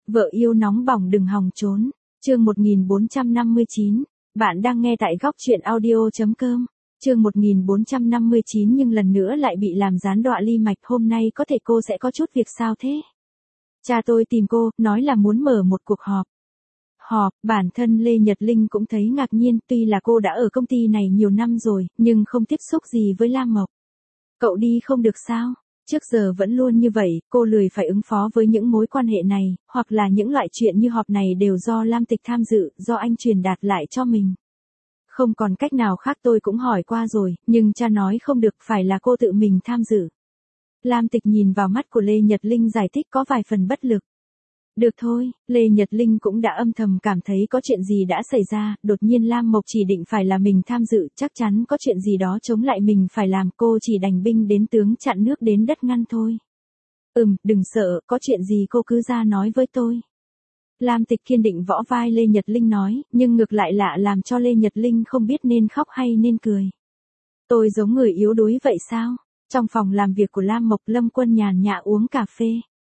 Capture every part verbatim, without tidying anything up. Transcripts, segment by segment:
Vợ yêu nóng bỏng đừng hòng trốn. Chương một nghìn bốn trăm năm mươi chín. Bạn đang nghe tại góc truyện audio.com. Chương một nghìn bốn trăm năm mươi chín nhưng lần nữa lại bị làm gián đoạn ly mạch. Hôm nay có thể cô sẽ có chút việc sao thế? Cha tôi tìm cô, nói là muốn mở một cuộc họp. Họp, bản thân Lê Nhật Linh cũng thấy ngạc nhiên, tuy là cô đã ở công ty này nhiều năm rồi, nhưng không tiếp xúc gì với Lam Mộc. Cậu đi không được sao? Trước giờ vẫn luôn như vậy, cô lười phải ứng phó với những mối quan hệ này, hoặc là những loại chuyện như họp này đều do Lam Tịch tham dự, do anh truyền đạt lại cho mình. Không còn cách nào khác, tôi cũng hỏi qua rồi, nhưng cha nói không được, phải là cô tự mình tham dự. Lam Tịch nhìn vào mắt của Lê Nhật Linh giải thích có vài phần bất lực. Được thôi, Lê Nhật Linh cũng đã âm thầm cảm thấy có chuyện gì đã xảy ra, đột nhiên Lam Mộc chỉ định phải là mình tham dự, chắc chắn có chuyện gì đó chống lại mình phải làm, cô chỉ đành binh đến tướng chặn nước đến đất ngăn thôi. Ừm, đừng sợ, có chuyện gì cô cứ ra nói với tôi. Lam Tịch kiên định võ vai Lê Nhật Linh nói, nhưng ngược lại lạ làm cho Lê Nhật Linh không biết nên khóc hay nên cười. Tôi giống người yếu đuối vậy sao? Trong phòng làm việc của Lam Mộc, Lâm Quân nhàn nhã uống cà phê.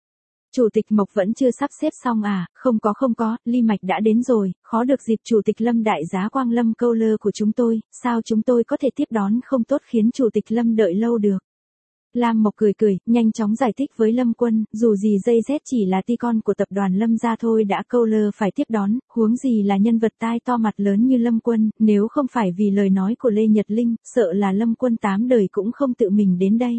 Chủ tịch Mộc vẫn chưa sắp xếp xong à? Không có không có, ly mạch đã đến rồi, khó được dịp Chủ tịch Lâm đại giá Quang Lâm câu lơ của chúng tôi, sao chúng tôi có thể tiếp đón không tốt khiến Chủ tịch Lâm đợi lâu được. Lam Mộc cười cười, nhanh chóng giải thích với Lâm Quân, dù gì dây dét chỉ là ti con của tập đoàn Lâm gia thôi đã câu lơ phải tiếp đón, huống gì là nhân vật tai to mặt lớn như Lâm Quân, nếu không phải vì lời nói của Lê Nhật Linh, sợ là Lâm Quân tám đời cũng không tự mình đến đây.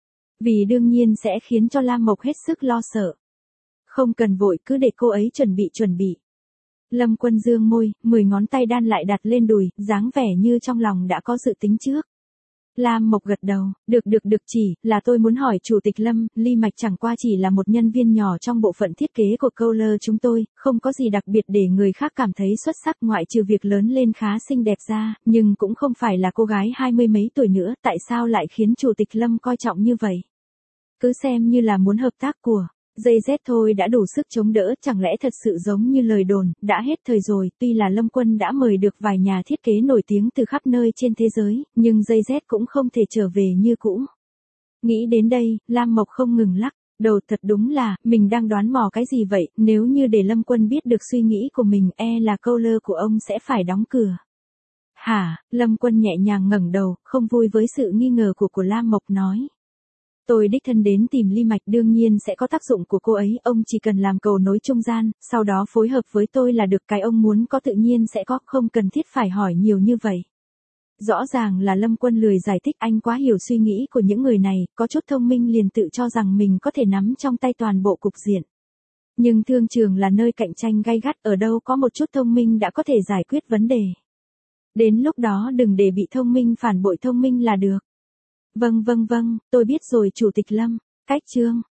Vì đương nhiên sẽ khiến cho Lam Mộc hết sức lo sợ. Không cần vội, cứ để cô ấy chuẩn bị chuẩn bị. Lâm Quân dương môi, mười ngón tay đan lại đặt lên đùi, dáng vẻ như trong lòng đã có dự tính trước. Lam Mộc gật đầu, được được được, chỉ là tôi muốn hỏi Chủ tịch Lâm, ly mạch chẳng qua chỉ là một nhân viên nhỏ trong bộ phận thiết kế của câu lơ chúng tôi, không có gì đặc biệt để người khác cảm thấy xuất sắc ngoại trừ việc lớn lên khá xinh đẹp ra, nhưng cũng không phải là cô gái hai mươi mấy tuổi nữa, tại sao lại khiến Chủ tịch Lâm coi trọng như vậy? Cứ xem như là muốn hợp tác của dây dét thôi đã đủ sức chống đỡ, chẳng lẽ thật sự giống như lời đồn, đã hết thời rồi, tuy là Lâm Quân đã mời được vài nhà thiết kế nổi tiếng từ khắp nơi trên thế giới, nhưng dây dét cũng không thể trở về như cũ. Nghĩ đến đây, Lam Mộc không ngừng lắc đầu, thật đúng là, mình đang đoán mò cái gì vậy, nếu như để Lâm Quân biết được suy nghĩ của mình, e là câu lơ của ông sẽ phải đóng cửa. Hả? Lâm Quân nhẹ nhàng ngẩng đầu, không vui với sự nghi ngờ của của Lam Mộc nói. Tôi đích thân đến tìm ly mạch, đương nhiên sẽ có tác dụng của cô ấy, ông chỉ cần làm cầu nối trung gian, sau đó phối hợp với tôi là được, cái ông muốn có tự nhiên sẽ có, không cần thiết phải hỏi nhiều như vậy. Rõ ràng là Lâm Quân lười giải thích, anh quá hiểu suy nghĩ của những người này, có chút thông minh liền tự cho rằng mình có thể nắm trong tay toàn bộ cục diện. Nhưng thương trường là nơi cạnh tranh gay gắt, ở đâu có một chút thông minh đã có thể giải quyết vấn đề. Đến lúc đó đừng để bị thông minh phản bội thông minh là được. Vâng vâng vâng, tôi biết rồi Chủ tịch Lâm. Cách chương